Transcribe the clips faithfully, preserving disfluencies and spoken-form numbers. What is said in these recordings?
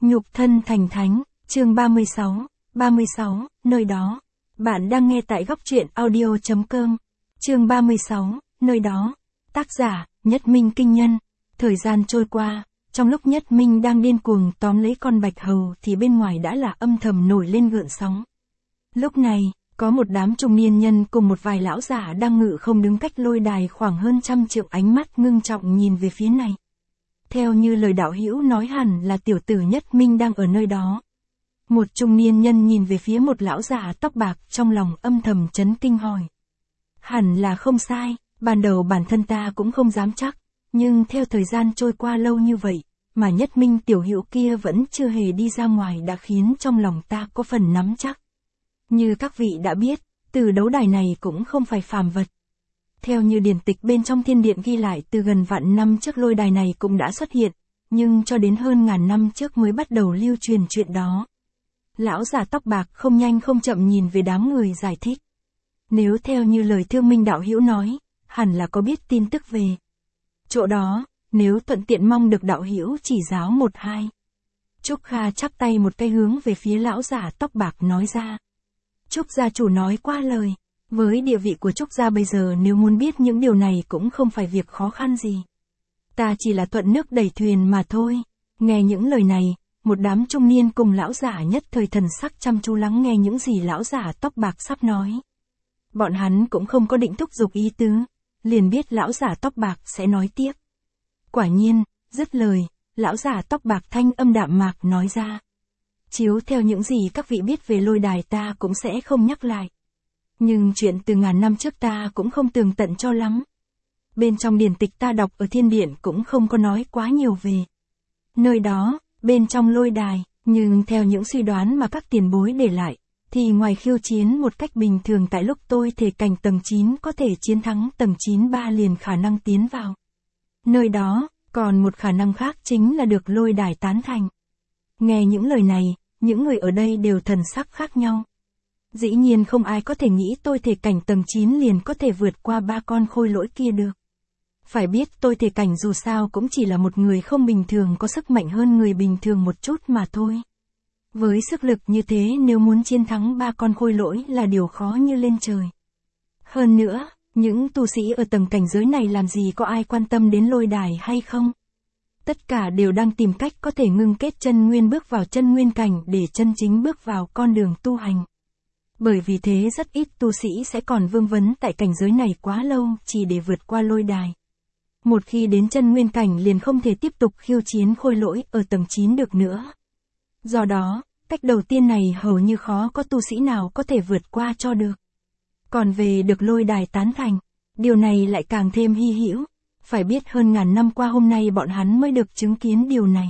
Nhục thân thành thánh, chương ba mươi sáu, ba mươi sáu, nơi đó. Bạn đang nghe tại góc truyện audio chấm com. Chương ba mươi sáu, nơi đó. Tác giả, Nhất Minh Kinh Nhân. Thời gian trôi qua, trong lúc Nhất Minh đang điên cuồng tóm lấy con bạch hầu thì bên ngoài đã là âm thầm nổi lên gợn sóng. Lúc này, có một đám trung niên nhân cùng một vài lão giả đang ngự không đứng cách lôi đài khoảng hơn trăm trượng, ánh mắt ngưng trọng nhìn về phía này. Theo như lời đạo hữu nói, hẳn là tiểu tử Nhất Minh đang ở nơi đó. Một trung niên nhân nhìn về phía một lão giả tóc bạc, trong lòng âm thầm chấn kinh hỏi. Hẳn là không sai, ban đầu bản thân ta cũng không dám chắc, nhưng theo thời gian trôi qua lâu như vậy, mà Nhất Minh tiểu hữu kia vẫn chưa hề đi ra ngoài đã khiến trong lòng ta có phần nắm chắc. Như các vị đã biết, từ đấu đài này cũng không phải phàm vật. Theo như điển tịch bên trong thiên điện ghi lại, từ gần vạn năm trước lôi đài này cũng đã xuất hiện, nhưng cho đến hơn ngàn năm trước mới bắt đầu lưu truyền chuyện đó. Lão già tóc bạc không nhanh không chậm nhìn về đám người giải thích. Nếu theo như lời Thương Minh đạo hữu nói, hẳn là có biết tin tức về chỗ đó, nếu thuận tiện mong được đạo hữu chỉ giáo một hai. Trúc Kha chắp tay một cái hướng về phía lão già tóc bạc nói ra. Trúc gia chủ nói qua lời. Với địa vị của Trúc gia bây giờ, nếu muốn biết những điều này cũng không phải việc khó khăn gì. Ta chỉ là thuận nước đẩy thuyền mà thôi. Nghe những lời này, một đám trung niên cùng lão giả nhất thời thần sắc chăm chú lắng nghe những gì lão giả tóc bạc sắp nói. Bọn hắn cũng không có định thúc giục ý tứ, liền biết lão giả tóc bạc sẽ nói tiếp. Quả nhiên, dứt lời, lão giả tóc bạc thanh âm đạm mạc nói ra. Chiếu theo những gì các vị biết về lôi đài ta cũng sẽ không nhắc lại. Nhưng chuyện từ ngàn năm trước ta cũng không tường tận cho lắm. Bên trong điển tịch ta đọc ở thiên điện cũng không có nói quá nhiều về nơi đó, bên trong lôi đài, nhưng theo những suy đoán mà các tiền bối để lại, thì ngoài khiêu chiến một cách bình thường tại lúc tôi thể cảnh tầng chín có thể chiến thắng tầng chín ba liền khả năng tiến vào nơi đó, còn một khả năng khác chính là được lôi đài tán thành. Nghe những lời này, những người ở đây đều thần sắc khác nhau. Dĩ nhiên không ai có thể nghĩ tôi thể cảnh tầng chín liền có thể vượt qua ba con khôi lỗi kia được. Phải biết tôi thể cảnh dù sao cũng chỉ là một người không bình thường, có sức mạnh hơn người bình thường một chút mà thôi. Với sức lực như thế, nếu muốn chiến thắng ba con khôi lỗi là điều khó như lên trời. Hơn nữa, những tu sĩ ở tầng cảnh giới này làm gì có ai quan tâm đến lôi đài hay không? Tất cả đều đang tìm cách có thể ngưng kết chân nguyên bước vào chân nguyên cảnh để chân chính bước vào con đường tu hành. Bởi vì thế rất ít tu sĩ sẽ còn vương vấn tại cảnh giới này quá lâu chỉ để vượt qua lôi đài. Một khi đến chân nguyên cảnh liền không thể tiếp tục khiêu chiến khôi lỗi ở tầng chín được nữa. Do đó, cách đầu tiên này hầu như khó có tu sĩ nào có thể vượt qua cho được. Còn về được lôi đài tán thành, điều này lại càng thêm hy hữu. Phải biết hơn ngàn năm qua hôm nay bọn hắn mới được chứng kiến điều này.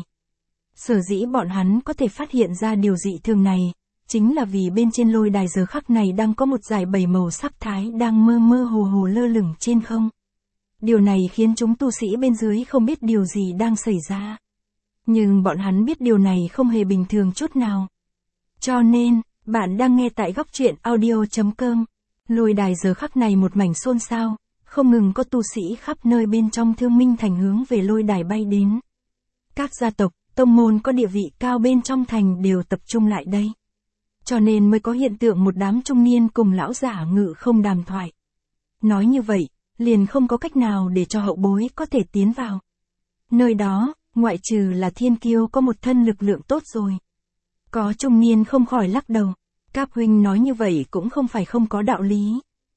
Sở dĩ bọn hắn có thể phát hiện ra điều dị thường này, chính là vì bên trên lôi đài giờ khắc này đang có một dải bảy màu sắc thái đang mơ mơ hồ hồ lơ lửng trên không. Điều này khiến chúng tu sĩ bên dưới không biết điều gì đang xảy ra. Nhưng bọn hắn biết điều này không hề bình thường chút nào. Cho nên, bạn đang nghe tại góc truyện audio chấm com. Lôi đài giờ khắc này một mảnh xôn xao, không ngừng có tu sĩ khắp nơi bên trong Thương Minh thành hướng về lôi đài bay đến. Các gia tộc, tông môn có địa vị cao bên trong thành đều tập trung lại đây. Cho nên mới có hiện tượng một đám trung niên cùng lão giả ngự không đàm thoại. Nói như vậy, liền không có cách nào để cho hậu bối có thể tiến vào nơi đó, ngoại trừ là thiên kiêu có một thân lực lượng tốt rồi. Có trung niên không khỏi lắc đầu. Các huynh nói như vậy cũng không phải không có đạo lý.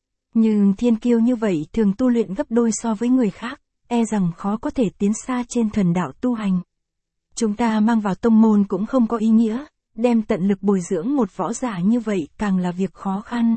Nhưng thiên kiêu như vậy thường tu luyện gấp đôi so với người khác, e rằng khó có thể tiến xa trên thần đạo tu hành. Chúng ta mang vào tông môn cũng không có ý nghĩa, đem tận lực bồi dưỡng một võ giả như vậy càng là việc khó khăn.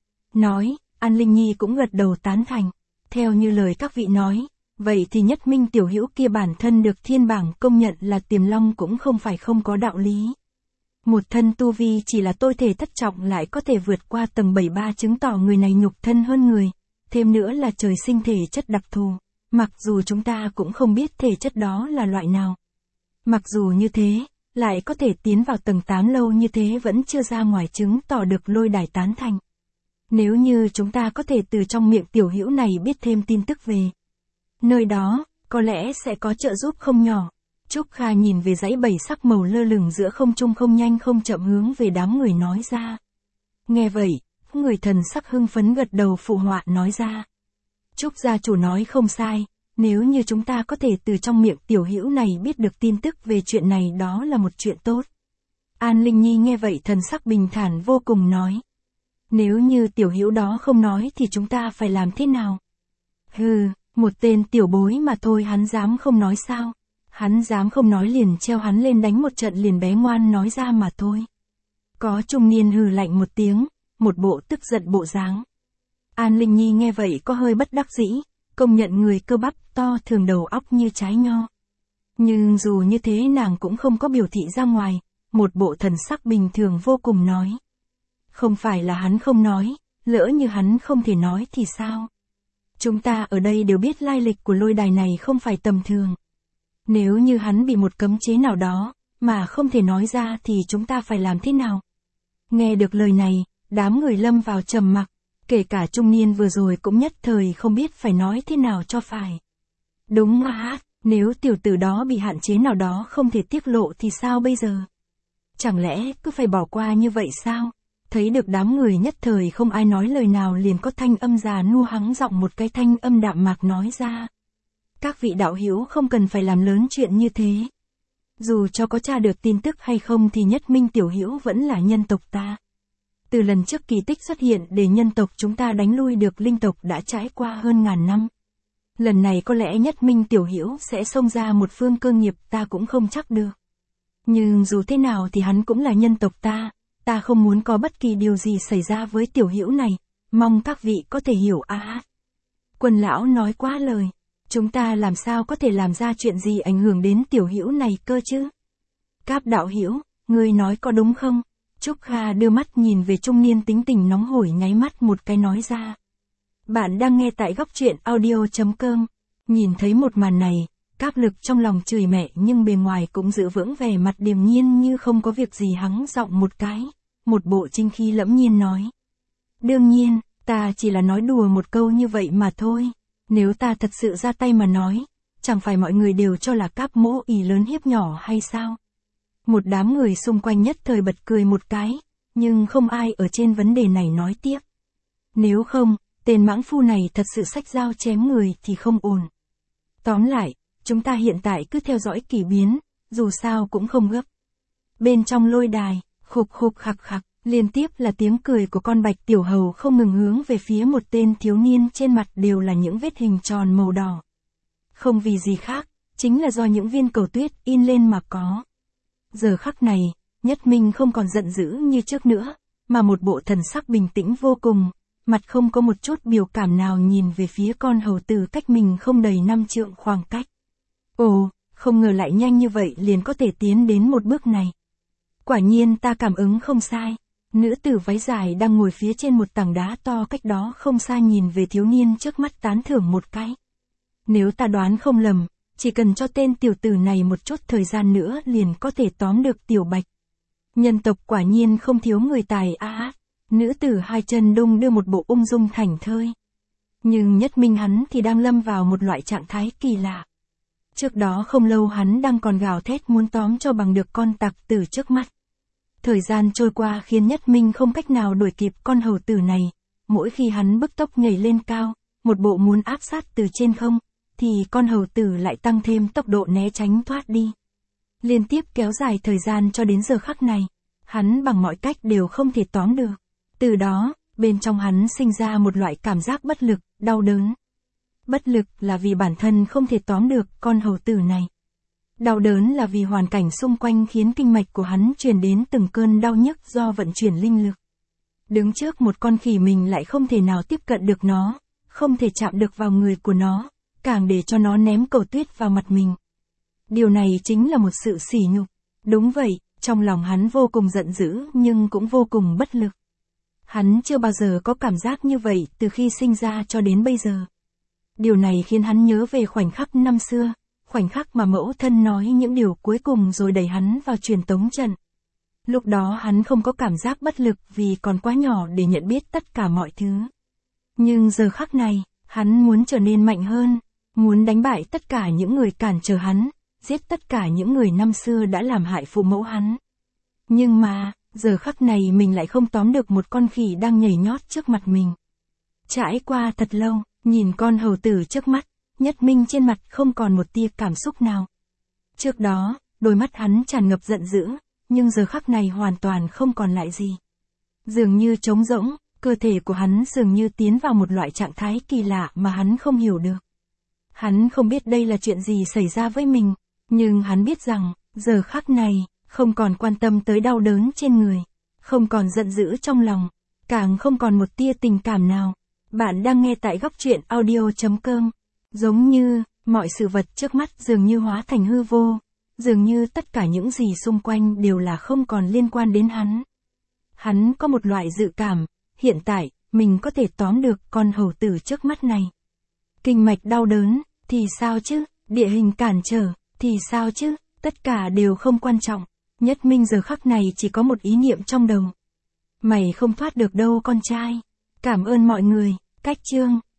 Nói, An Linh Nhi cũng gật đầu tán thành. Theo như lời các vị nói, vậy thì Nhất Minh tiểu hữu kia bản thân được thiên bảng công nhận là tiềm long cũng không phải không có đạo lý. Một thân tu vi chỉ là tôi thể thất trọng lại có thể vượt qua tầng bảy ba, chứng tỏ người này nhục thân hơn người. Thêm nữa là trời sinh thể chất đặc thù, mặc dù chúng ta cũng không biết thể chất đó là loại nào. Mặc dù như thế, lại có thể tiến vào tầng tám lâu như thế vẫn chưa ra ngoài, chứng tỏ được lôi đài tán thành. Nếu như chúng ta có thể từ trong miệng tiểu hữu này biết thêm tin tức về nơi đó, có lẽ sẽ có trợ giúp không nhỏ. Trúc Kha nhìn về dãy bảy sắc màu lơ lửng giữa không trung không nhanh không chậm hướng về đám người nói ra. Nghe vậy, người thần sắc hưng phấn gật đầu phụ họa nói ra. Trúc gia chủ nói không sai, nếu như chúng ta có thể từ trong miệng tiểu hữu này biết được tin tức về chuyện này đó là một chuyện tốt. An Linh Nhi nghe vậy thần sắc bình thản vô cùng nói. Nếu như tiểu hữu đó không nói thì chúng ta phải làm thế nào? Hừ, một tên tiểu bối mà thôi hắn dám không nói sao? Hắn dám không nói liền treo hắn lên đánh một trận liền bé ngoan nói ra mà thôi. Có trung niên hừ lạnh một tiếng, một bộ tức giận bộ dáng. An Linh Nhi nghe vậy có hơi bất đắc dĩ, công nhận người cơ bắp to thường đầu óc như trái nho. Nhưng dù như thế nàng cũng không có biểu thị ra ngoài, một bộ thần sắc bình thường vô cùng nói. Không phải là hắn không nói, lỡ như hắn không thể nói thì sao? Chúng ta ở đây đều biết lai lịch của lôi đài này không phải tầm thường. Nếu như hắn bị một cấm chế nào đó, mà không thể nói ra thì chúng ta phải làm thế nào? Nghe được lời này, đám người lâm vào trầm mặc, kể cả trung niên vừa rồi cũng nhất thời không biết phải nói thế nào cho phải. Đúng á, nếu tiểu tử đó bị hạn chế nào đó không thể tiết lộ thì sao bây giờ? Chẳng lẽ cứ phải bỏ qua như vậy sao? Thấy được đám người nhất thời không ai nói lời nào liền có thanh âm già nua hắng giọng một cái thanh âm đạm mạc nói ra. Các vị đạo hữu không cần phải làm lớn chuyện như thế. Dù cho có tra được tin tức hay không thì Nhất Minh tiểu hữu vẫn là nhân tộc ta. Từ lần trước kỳ tích xuất hiện để nhân tộc chúng ta đánh lui được linh tộc đã trải qua hơn ngàn năm. Lần này có lẽ Nhất Minh tiểu hữu sẽ xông ra một phương cơ nghiệp ta cũng không chắc được. Nhưng dù thế nào thì hắn cũng là nhân tộc ta, ta không muốn có bất kỳ điều gì xảy ra với tiểu hữu này, mong các vị có thể hiểu a. À, Quân lão nói quá lời, chúng ta làm sao có thể làm ra chuyện gì ảnh hưởng đến tiểu hữu này cơ chứ? Cáp đạo hữu, ngươi nói có đúng không? Trúc Kha đưa mắt nhìn về trung niên tính tình nóng hổi nháy mắt một cái nói ra. Bạn đang nghe tại góc truyện audio chấm com. Nhìn thấy một màn này, Cáp Lực trong lòng chửi mẹ nhưng bề ngoài cũng giữ vững vẻ mặt điềm nhiên như không có việc gì hắng giọng một cái, một bộ chính khí lẫm nhiên nói. Đương nhiên, ta chỉ là nói đùa một câu như vậy mà thôi, nếu ta thật sự ra tay mà nói, chẳng phải mọi người đều cho là Cáp mỗ ỷ lớn hiếp nhỏ hay sao? Một đám người xung quanh nhất thời bật cười một cái, nhưng không ai ở trên vấn đề này nói tiếp. Nếu không, tên mãng phu này thật sự xách dao chém người thì không ổn. Tóm lại, chúng ta hiện tại cứ theo dõi kỳ biến, dù sao cũng không gấp. Bên trong lôi đài, khục khục khặc khặc, liên tiếp là tiếng cười của con bạch tiểu hầu không ngừng hướng về phía một tên thiếu niên trên mặt đều là những vết hình tròn màu đỏ. Không vì gì khác, chính là do những viên cầu tuyết in lên mà có. Giờ khắc này, Nhất Minh không còn giận dữ như trước nữa, mà một bộ thần sắc bình tĩnh vô cùng, mặt không có một chút biểu cảm nào nhìn về phía con hầu tử cách mình không đầy năm trượng khoảng cách. Ồ, không ngờ lại nhanh như vậy liền có thể tiến đến một bước này. Quả nhiên ta cảm ứng không sai, nữ tử váy dài đang ngồi phía trên một tảng đá to cách đó không xa nhìn về thiếu niên trước mắt tán thưởng một cái. Nếu ta đoán không lầm, chỉ cần cho tên tiểu tử này một chút thời gian nữa liền có thể tóm được tiểu bạch. Nhân tộc quả nhiên không thiếu người tài a. À, nữ tử hai chân đung đưa một bộ ung dung thảnh thơi. Nhưng Nhất Minh hắn thì đang lâm vào một loại trạng thái kỳ lạ. Trước đó không lâu hắn đang còn gào thét muốn tóm cho bằng được con tặc tử trước mắt. Thời gian trôi qua khiến Nhất Minh không cách nào đuổi kịp con hầu tử này, mỗi khi hắn bứt tốc nhảy lên cao, một bộ muốn áp sát từ trên không, thì con hầu tử lại tăng thêm tốc độ né tránh thoát đi. Liên tiếp kéo dài thời gian cho đến giờ khắc này, hắn bằng mọi cách đều không thể tóm được. Từ đó, bên trong hắn sinh ra một loại cảm giác bất lực, đau đớn. Bất lực là vì bản thân không thể tóm được con hầu tử này. Đau đớn là vì hoàn cảnh xung quanh khiến kinh mạch của hắn truyền đến từng cơn đau nhức do vận chuyển linh lực. Đứng trước một con khỉ mình lại không thể nào tiếp cận được nó, không thể chạm được vào người của nó, càng để cho nó ném cầu tuyết vào mặt mình. Điều này chính là một sự sỉ nhục. Đúng vậy, trong lòng hắn vô cùng giận dữ nhưng cũng vô cùng bất lực. Hắn chưa bao giờ có cảm giác như vậy từ khi sinh ra cho đến bây giờ. Điều này khiến hắn nhớ về khoảnh khắc năm xưa, khoảnh khắc mà mẫu thân nói những điều cuối cùng rồi đẩy hắn vào truyền tống trận. Lúc đó hắn không có cảm giác bất lực vì còn quá nhỏ để nhận biết tất cả mọi thứ. Nhưng giờ khắc này, hắn muốn trở nên mạnh hơn, muốn đánh bại tất cả những người cản trở hắn, giết tất cả những người năm xưa đã làm hại phụ mẫu hắn. Nhưng mà, giờ khắc này mình lại không tóm được một con khỉ đang nhảy nhót trước mặt mình. Trải qua thật lâu, nhìn con hầu tử trước mắt, Nhất Minh trên mặt không còn một tia cảm xúc nào. Trước đó, đôi mắt hắn tràn ngập giận dữ, nhưng giờ khắc này hoàn toàn không còn lại gì. Dường như trống rỗng, cơ thể của hắn dường như tiến vào một loại trạng thái kỳ lạ mà hắn không hiểu được. Hắn không biết đây là chuyện gì xảy ra với mình, nhưng hắn biết rằng, giờ khắc này, không còn quan tâm tới đau đớn trên người, không còn giận dữ trong lòng, càng không còn một tia tình cảm nào. Bạn đang nghe tại góc truyện audio chấm com. Giống như, mọi sự vật trước mắt dường như hóa thành hư vô, dường như tất cả những gì xung quanh đều là không còn liên quan đến hắn. Hắn có một loại dự cảm, hiện tại, mình có thể tóm được con hầu tử trước mắt này. Kinh mạch đau đớn, thì sao chứ, địa hình cản trở, thì sao chứ, tất cả đều không quan trọng. Nhất Minh giờ khắc này chỉ có một ý niệm trong đầu. Mày không thoát được đâu con trai. Cảm ơn mọi người, cách chương.